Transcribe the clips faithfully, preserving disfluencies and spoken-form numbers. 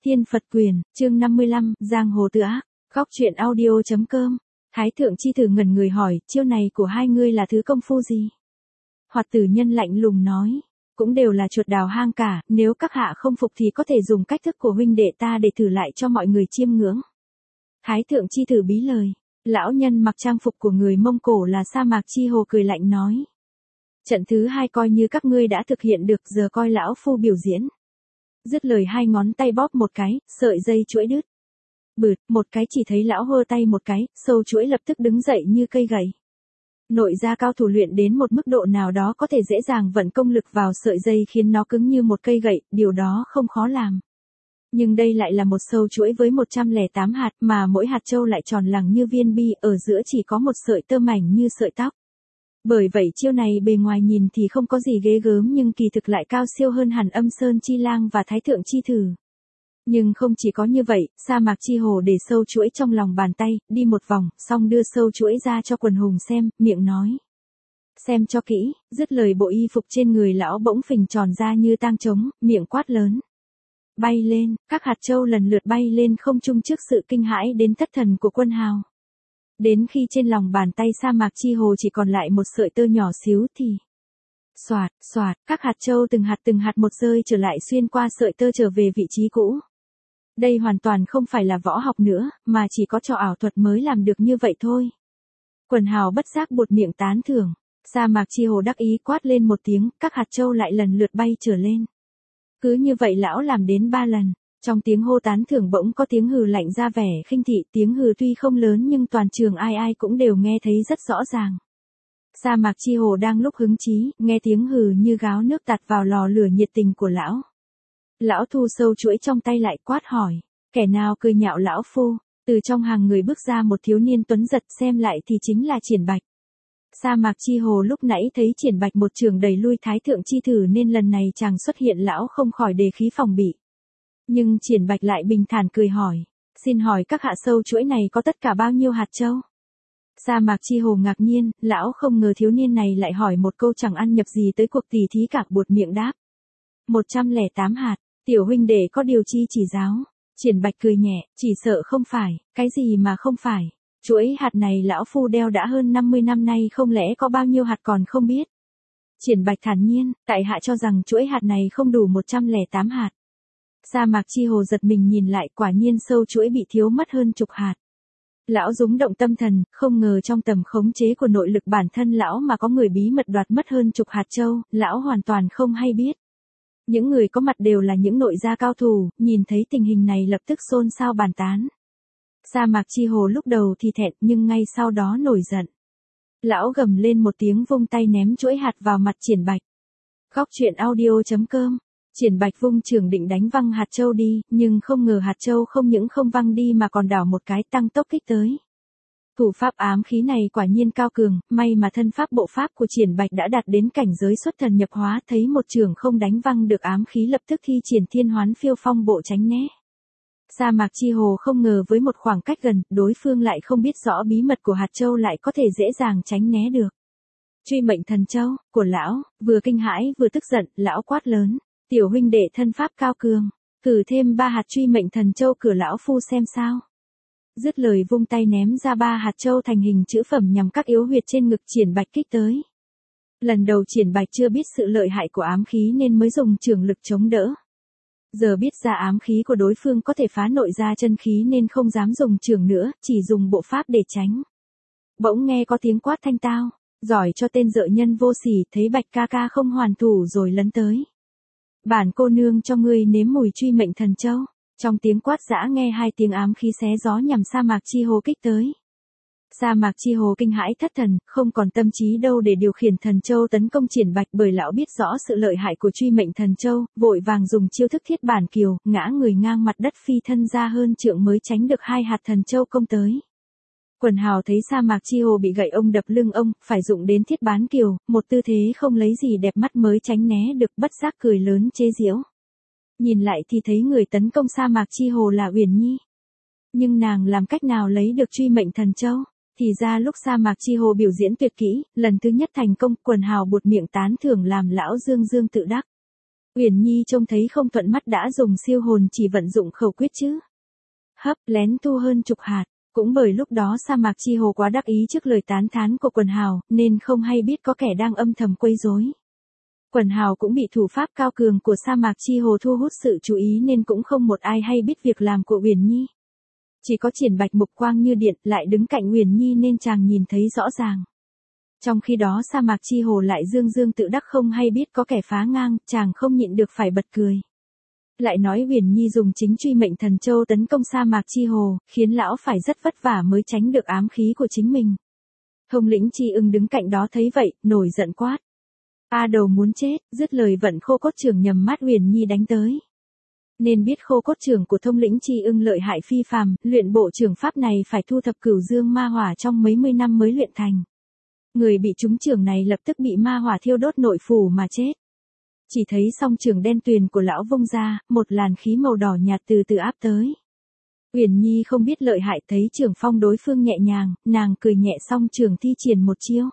Thiên Phật Quyền, chương năm mươi lăm, Giang Hồ Tự Ác, Góc Truyện Audio chấm com. Thái thượng chi tử ngẩn người hỏi, chiêu này của hai ngươi là thứ công phu gì? Hoạt tử nhân lạnh lùng nói, cũng đều là chuột đào hang cả, nếu các hạ không phục thì có thể dùng cách thức của huynh đệ ta để thử lại cho mọi người chiêm ngưỡng. Thái thượng chi tử bí lời, lão nhân mặc trang phục của người Mông Cổ là Sa Mạc Chi Hồ cười lạnh nói. Trận thứ hai coi như các ngươi đã thực hiện được, giờ coi lão phu biểu diễn. Dứt lời hai ngón tay bóp một cái, sợi dây chuỗi đứt. Bụt, một cái chỉ thấy lão hơ tay một cái, sâu chuỗi lập tức đứng dậy như cây gậy. Nội gia cao thủ luyện đến một mức độ nào đó có thể dễ dàng vận công lực vào sợi dây khiến nó cứng như một cây gậy, điều đó không khó làm. Nhưng đây lại là một sâu chuỗi với một trăm lẻ tám hạt mà mỗi hạt châu lại tròn lẳng như viên bi, ở giữa chỉ có một sợi tơ mảnh như sợi tóc. Bởi vậy chiêu này bề ngoài nhìn thì không có gì ghê gớm nhưng kỳ thực lại cao siêu hơn hẳn Âm Sơn Chi Lang và Thái Thượng Chi Thử. Nhưng không chỉ có như vậy, Sa Mạc Chi Hồ để sâu chuỗi trong lòng bàn tay, đi một vòng, xong đưa sâu chuỗi ra cho quần hùng xem, miệng nói. Xem cho kỹ, dứt lời bộ y phục trên người lão bỗng phình tròn ra như tang trống, miệng quát lớn. Bay lên, các hạt châu lần lượt bay lên không trung trước sự kinh hãi đến thất thần của quân hào. Đến khi trên lòng bàn tay Sa Mạc Chi Hồ chỉ còn lại một sợi tơ nhỏ xíu thì... Xoạt, xoạt, các hạt châu từng hạt từng hạt một rơi trở lại xuyên qua sợi tơ trở về vị trí cũ. Đây hoàn toàn không phải là võ học nữa, mà chỉ có trò ảo thuật mới làm được như vậy thôi. Quần hào bất giác buột miệng tán thưởng. Sa Mạc Chi Hồ đắc ý quát lên một tiếng, các hạt châu lại lần lượt bay trở lên. Cứ như vậy lão làm đến ba lần. Trong tiếng hô tán thưởng bỗng có tiếng hừ lạnh ra vẻ khinh thị, tiếng hừ tuy không lớn nhưng toàn trường ai ai cũng đều nghe thấy rất rõ ràng. Sa Mạc Chi Hồ đang lúc hứng chí, nghe tiếng hừ như gáo nước tạt vào lò lửa nhiệt tình của lão. Lão thu sâu chuỗi trong tay lại quát hỏi, kẻ nào cười nhạo lão phu? Từ trong hàng người bước ra một thiếu niên tuấn giật, xem lại thì chính là Triển Bạch. Sa Mạc Chi Hồ lúc nãy thấy Triển Bạch một trường đẩy lui Thái Thượng Chi Thử nên lần này chàng xuất hiện lão không khỏi đề khí phòng bị. Nhưng Triển Bạch lại bình thản cười hỏi, xin hỏi các hạ sâu chuỗi này có tất cả bao nhiêu hạt châu? Sa Mạc Chi Hồ ngạc nhiên, lão không ngờ thiếu niên này lại hỏi một câu chẳng ăn nhập gì tới cuộc tỉ thí cả, buột miệng đáp. một trăm lẻ tám hạt, tiểu huynh đệ có điều chi chỉ giáo. Triển Bạch cười nhẹ, chỉ sợ không phải, cái gì mà không phải. Chuỗi hạt này lão phu đeo đã hơn năm mươi năm nay, không lẽ có bao nhiêu hạt còn không biết. Triển Bạch thản nhiên, tại hạ cho rằng chuỗi hạt này không đủ một trăm lẻ tám hạt. Sa Mạc Chi Hồ giật mình nhìn lại, quả nhiên sâu chuỗi bị thiếu mất hơn chục hạt. Lão rúng động tâm thần, không ngờ trong tầm khống chế của nội lực bản thân lão mà có người bí mật đoạt mất hơn chục hạt châu, lão hoàn toàn không hay biết. Những người có mặt đều là những nội gia cao thủ, nhìn thấy tình hình này lập tức xôn xao bàn tán. Sa Mạc Chi Hồ lúc đầu thì thẹn nhưng ngay sau đó nổi giận. Lão gầm lên một tiếng vung tay ném chuỗi hạt vào mặt Triển Bạch. Góc Truyện Audio chấm com. Triển Bạch vung trường định đánh văng hạt châu đi, nhưng không ngờ hạt châu không những không văng đi mà còn đảo một cái tăng tốc kích tới. Thủ pháp ám khí này quả nhiên cao cường, may mà thân pháp bộ pháp của Triển Bạch đã đạt đến cảnh giới xuất thần nhập hóa, thấy một trường không đánh văng được ám khí lập tức thi triển thiên hoán phiêu phong bộ tránh né. Sa Mạc Chi Hồ không ngờ với một khoảng cách gần, đối phương lại không biết rõ bí mật của hạt châu lại có thể dễ dàng tránh né được. Truy mệnh thần châu, của lão, vừa kinh hãi vừa tức giận, lão quát lớn. Tiểu huynh đệ thân pháp cao cường, cử thêm ba hạt truy mệnh thần châu cửa lão phu xem sao. Dứt lời vung tay ném ra ba hạt châu thành hình chữ phẩm nhằm các yếu huyệt trên ngực Triển Bạch kích tới. Lần đầu Triển Bạch chưa biết sự lợi hại của ám khí nên mới dùng trường lực chống đỡ. Giờ biết ra ám khí của đối phương có thể phá nội ra chân khí nên không dám dùng trường nữa, chỉ dùng bộ pháp để tránh. Bỗng nghe có tiếng quát thanh tao, giỏi cho tên dợ nhân vô sỉ, thấy Bạch ca ca không hoàn thủ rồi lấn tới. Bản cô nương cho ngươi nếm mùi truy mệnh thần châu. Trong tiếng quát giã nghe hai tiếng ám khí xé gió nhằm Sa Mạc Chi Hồ kích tới. Sa Mạc Chi Hồ kinh hãi thất thần, không còn tâm trí đâu để điều khiển thần châu tấn công Triển Bạch, bởi lão biết rõ sự lợi hại của truy mệnh thần châu, vội vàng dùng chiêu thức thiết bản kiều, ngã người ngang mặt đất phi thân ra hơn trượng mới tránh được hai hạt thần châu công tới. Quần hào thấy Sa Mạc Chi Hồ bị gậy ông đập lưng ông, phải dụng đến thiết bán kiều, một tư thế không lấy gì đẹp mắt mới tránh né được, bất giác cười lớn chế giễu. Nhìn lại thì thấy người tấn công Sa Mạc Chi Hồ là Uyển Nhi. Nhưng nàng làm cách nào lấy được truy mệnh thần châu? Thì ra lúc Sa Mạc Chi Hồ biểu diễn tuyệt kỹ, lần thứ nhất thành công, quần hào buột miệng tán thưởng làm lão dương dương tự đắc. Uyển Nhi trông thấy không thuận mắt đã dùng siêu hồn chỉ vận dụng khẩu quyết chứ. Hấp lén thu hơn chục hạt, cũng bởi lúc đó sa mạc chi hồ quá đắc ý trước lời tán thán của quần hào, nên không hay biết có kẻ đang âm thầm quấy rối. Quần hào cũng bị thủ pháp cao cường của sa mạc chi hồ thu hút sự chú ý nên cũng không một ai hay biết việc làm của Uyển Nhi. Chỉ có Triển Bạch mục quang như điện lại đứng cạnh Uyển Nhi nên chàng nhìn thấy rõ ràng. Trong khi đó sa mạc chi hồ lại dương dương tự đắc không hay biết có kẻ phá ngang, chàng không nhịn được phải bật cười. Lại nói Uyển Nhi dùng chính truy mệnh thần châu tấn công sa mạc chi hồ, khiến lão phải rất vất vả mới tránh được ám khí của chính mình. Thông lĩnh Chi Ưng đứng cạnh đó thấy vậy, nổi giận quát. A đầu muốn chết, dứt lời vận khô cốt trưởng nhằm mắt Uyển Nhi đánh tới. Nên biết khô cốt trưởng của thông lĩnh Chi Ưng lợi hại phi phàm, luyện bộ trưởng pháp này phải thu thập cửu dương ma hỏa trong mấy mươi năm mới luyện thành. Người bị trúng trưởng này lập tức bị ma hỏa thiêu đốt nội phủ mà chết. Chỉ thấy song trường đen tuyền của lão vung ra, một làn khí màu đỏ nhạt từ từ áp tới. Uyển Nhi không biết lợi hại thấy trường phong đối phương nhẹ nhàng, nàng cười nhẹ song trường thi triển một chiêu.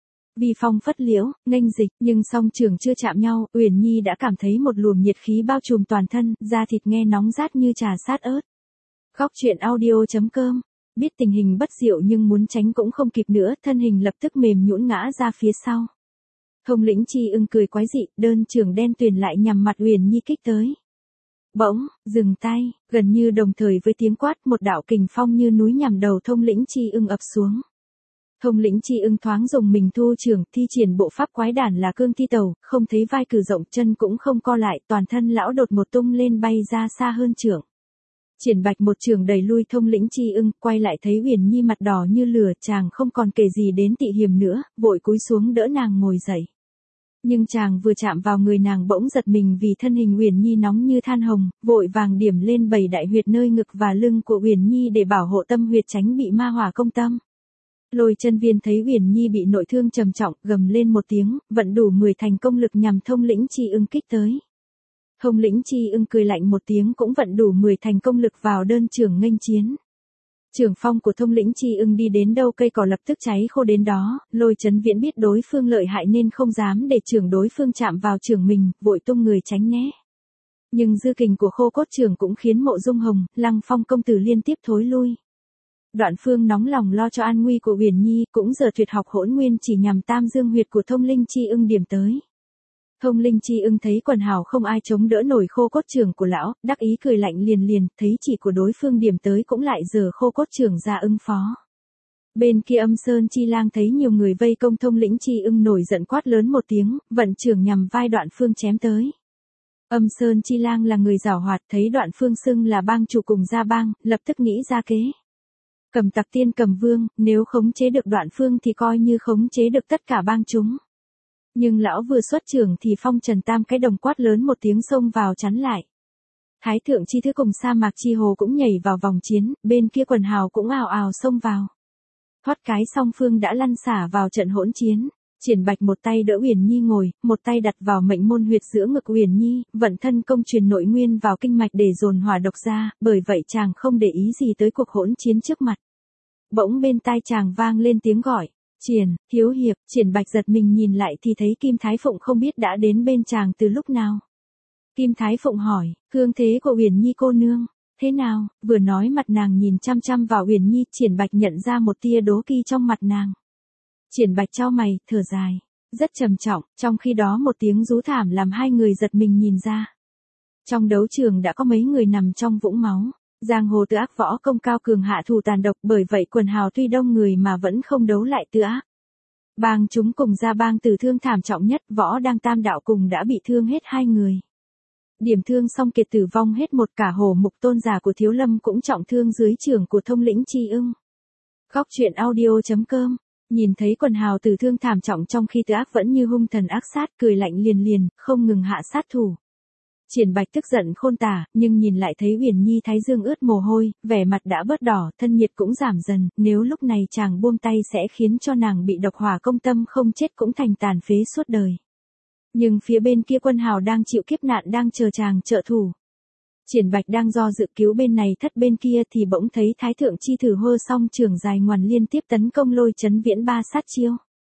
Vì phong phất liễu, nghênh dịch, nhưng song trường chưa chạm nhau, Uyển Nhi đã cảm thấy một luồng nhiệt khí bao trùm toàn thân, da thịt nghe nóng rát như trà sát ớt. Góc truyện audio chấm com. Biết tình hình bất diệu nhưng muốn tránh cũng không kịp nữa, thân hình lập tức mềm nhũn ngã ra phía sau. Thông lĩnh Chi Ưng cười quái dị, đơn trường đen tuyền lại nhằm mặt Uyển Nhi kích tới. Bỗng, dừng tay, gần như đồng thời với tiếng quát, một đạo kình phong như núi nhằm đầu thông lĩnh Chi Ưng ập xuống. Thông lĩnh Chi Ưng thoáng dùng mình thu trường, thi triển bộ pháp quái đản là cương thi tàu, không thấy vai cử rộng, chân cũng không co lại, toàn thân lão đột một tung lên bay ra xa hơn trường. Triển Bạch một trường đẩy lui thông lĩnh Chi Ưng, quay lại thấy Uyển Nhi mặt đỏ như lửa, chàng không còn kể gì đến tị hiềm nữa, vội cúi xuống đỡ nàng ngồi dậy. Nhưng chàng vừa chạm vào người nàng bỗng giật mình vì thân hình Uyển Nhi nóng như than hồng, vội vàng điểm lên bảy đại huyệt nơi ngực và lưng của Uyển Nhi để bảo hộ tâm huyệt tránh bị ma hỏa công tâm. Lôi Chân Viên thấy Uyển Nhi bị nội thương trầm trọng, gầm lên một tiếng, vận đủ mười thành công lực nhằm thông lĩnh Chi Ưng kích tới. Thông lĩnh Chi Ưng cười lạnh một tiếng cũng vận đủ mười thành công lực vào đơn trường nghênh chiến. Trường phong của thông lĩnh Chi Ưng đi đến đâu cây cỏ lập tức cháy khô đến đó, Lôi Chấn Viễn biết đối phương lợi hại nên không dám để trường đối phương chạm vào trường mình, vội tung người tránh né. Nhưng dư kình của khô cốt trường cũng khiến Mộ Dung Hồng, Lăng Phong công tử liên tiếp thối lui. Đoạn Phương nóng lòng lo cho an nguy của Uyển Nhi, cũng giờ tuyệt học Hỗn Nguyên chỉ nhằm tam dương huyệt của thông linh Chi Ưng điểm tới. Thông linh Chi Ưng thấy quần hào không ai chống đỡ nổi khô cốt trường của lão, đắc ý cười lạnh liền liền, thấy chỉ của đối phương điểm tới cũng lại giờ khô cốt trường ra ứng phó. Bên kia Âm Sơn Chi Lang thấy nhiều người vây công thông lĩnh Chi Ưng nổi giận quát lớn một tiếng, vận trường nhằm vai Đoạn Phương chém tới. Âm Sơn Chi Lang là người giảo hoạt, thấy Đoạn Phương xưng là bang chủ cùng gia bang, lập tức nghĩ ra kế. Cầm Tặc Tiên Cầm Vương, nếu khống chế được Đoạn Phương thì coi như khống chế được tất cả bang chúng. Nhưng lão vừa xuất trường thì Phong Trần Tam cái đồng quát lớn một tiếng xông vào chắn lại. Thái thượng chi thứ cùng sa mạc chi hồ cũng nhảy vào vòng chiến, bên kia quần hào cũng ào ào xông vào. Thoát cái song phương đã lăn xả vào trận hỗn chiến. Triển Bạch một tay đỡ Uyển Nhi ngồi, một tay đặt vào mệnh môn huyệt giữa ngực Uyển Nhi, vận thân công truyền nội nguyên vào kinh mạch để dồn hỏa độc ra, bởi vậy chàng không để ý gì tới cuộc hỗn chiến trước mặt. Bỗng bên tai chàng vang lên tiếng gọi. Triển, thiếu hiệp. Triển Bạch giật mình nhìn lại thì thấy Kim Thái Phụng không biết đã đến bên chàng từ lúc nào. Kim Thái Phụng hỏi, cương thế của Uyển Nhi cô nương, thế nào? Vừa nói mặt nàng nhìn chăm chăm vào Uyển Nhi, Triển Bạch nhận ra một tia đố kỵ trong mặt nàng. Triển Bạch chau mày, thở dài, rất trầm trọng, trong khi đó một tiếng rú thảm làm hai người giật mình nhìn ra. Trong đấu trường đã có mấy người nằm trong vũng máu. Giang hồ Từ Ác võ công cao cường hạ thủ tàn độc, bởi vậy quần hào tuy đông người mà vẫn không đấu lại Từ Ác. Bang chúng cùng gia bang tử thương thảm trọng nhất, Võ Đang Tam đạo cùng đã bị thương hết hai người. Điểm thương xong kiệt tử vong hết một, cả Hổ Mục tôn giả của Thiếu Lâm cũng trọng thương dưới trường của thông lĩnh Chi Ưng. Góc truyện audio chấm com. Nhìn thấy quần hào tử thương thảm trọng trong khi Từ Ác vẫn như hung thần ác sát, cười lạnh liền liền, không ngừng hạ sát thủ. Triển Bạch tức giận khôn tả, nhưng nhìn lại thấy Uyển Nhi thái dương ướt mồ hôi, vẻ mặt đã bớt đỏ, thân nhiệt cũng giảm dần, nếu lúc này chàng buông tay sẽ khiến cho nàng bị độc hỏa công tâm không chết cũng thành tàn phế suốt đời. Nhưng phía bên kia quân hào đang chịu kiếp nạn đang chờ chàng trợ thủ. Triển Bạch đang do dự cứu bên này thất bên kia thì bỗng thấy Thái thượng chi thử hơ xong trường dài ngoằn liên tiếp tấn công Lôi Chấn Viễn ba sát chiêu.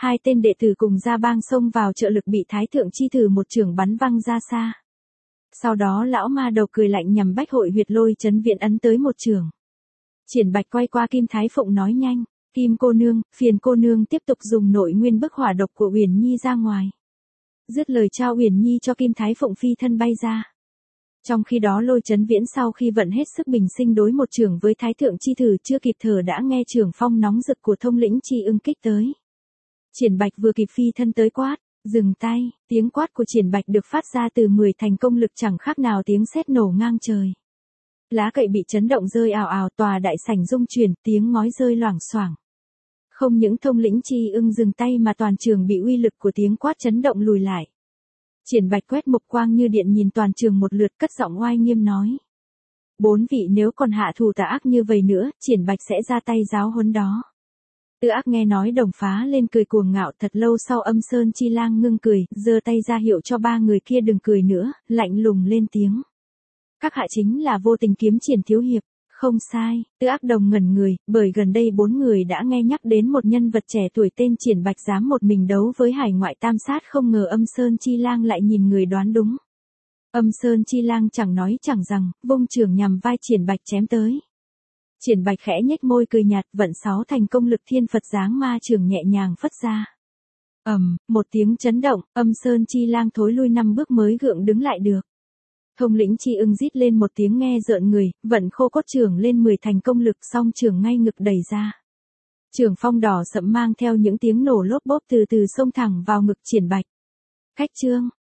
hai tên đệ tử cùng Gia Bang xông vào trợ lực bị Thái Thượng Chi Tử một chưởng bắn văng ra xa. Sau đó lão ma đầu cười lạnh nhằm Bách Hội huyệt lôi chấn viện ấn tới một chưởng. Triển Bạch quay qua Kim Thái Phụng nói nhanh, Kim cô nương, phiền cô nương tiếp tục dùng nội nguyên bức hỏa độc của Uyển Nhi ra ngoài. Dứt lời trao Uyển Nhi cho Kim Thái Phụng phi thân bay ra. Trong khi đó lôi chấn viễn sau khi vận hết sức bình sinh đối một chưởng với Thái Thượng Chi Tử chưa kịp thở đã nghe chưởng phong nóng rực của thông lĩnh Chi Ưng kích tới. Triển Bạch vừa kịp phi thân tới quát, dừng tay, tiếng quát của Triển Bạch được phát ra từ mười thành công lực chẳng khác nào tiếng sét nổ ngang trời. Lá cậy bị chấn động rơi ào ào, tòa đại sảnh rung chuyển, tiếng ngói rơi loảng xoảng. Không những thông lĩnh Chi Ưng dừng tay mà toàn trường bị uy lực của tiếng quát chấn động lùi lại. Triển Bạch quét mục quang như điện nhìn toàn trường một lượt cất giọng oai nghiêm nói. Bốn vị nếu còn hạ thủ tà ác như vậy nữa, Triển Bạch sẽ ra tay giáo huấn đó. Tư Ác nghe nói đồng phá lên cười cuồng ngạo, thật lâu sau Âm Sơn Chi Lang ngưng cười, giơ tay ra hiệu cho ba người kia đừng cười nữa, lạnh lùng lên tiếng. Các hạ chính là Vô Tình Kiếm Triển thiếu hiệp. Không sai, Tư Ác đồng ngẩn người, bởi gần đây bốn người đã nghe nhắc đến một nhân vật trẻ tuổi tên Triển Bạch dám một mình đấu với hải ngoại tam sát, không ngờ Âm Sơn Chi Lang lại nhìn người đoán đúng. Âm Sơn Chi Lang chẳng nói chẳng rằng, vung chưởng nhằm vai Triển Bạch chém tới. Triển Bạch khẽ nhếch môi cười nhạt, vận sáu thành công lực Thiên Phật Giáng Ma chưởng nhẹ nhàng phất ra. Ầm, um, một tiếng chấn động, Âm Sơn Chi Lang thối lui năm bước mới gượng đứng lại được. Thông lĩnh Chi Ưng rít lên một tiếng nghe rợn người, vận khô cốt chưởng lên mười thành công lực, song chưởng ngay ngực đẩy ra. Chưởng phong đỏ sậm mang theo những tiếng nổ lốp bốp từ từ xông thẳng vào ngực Triển Bạch. Cách chương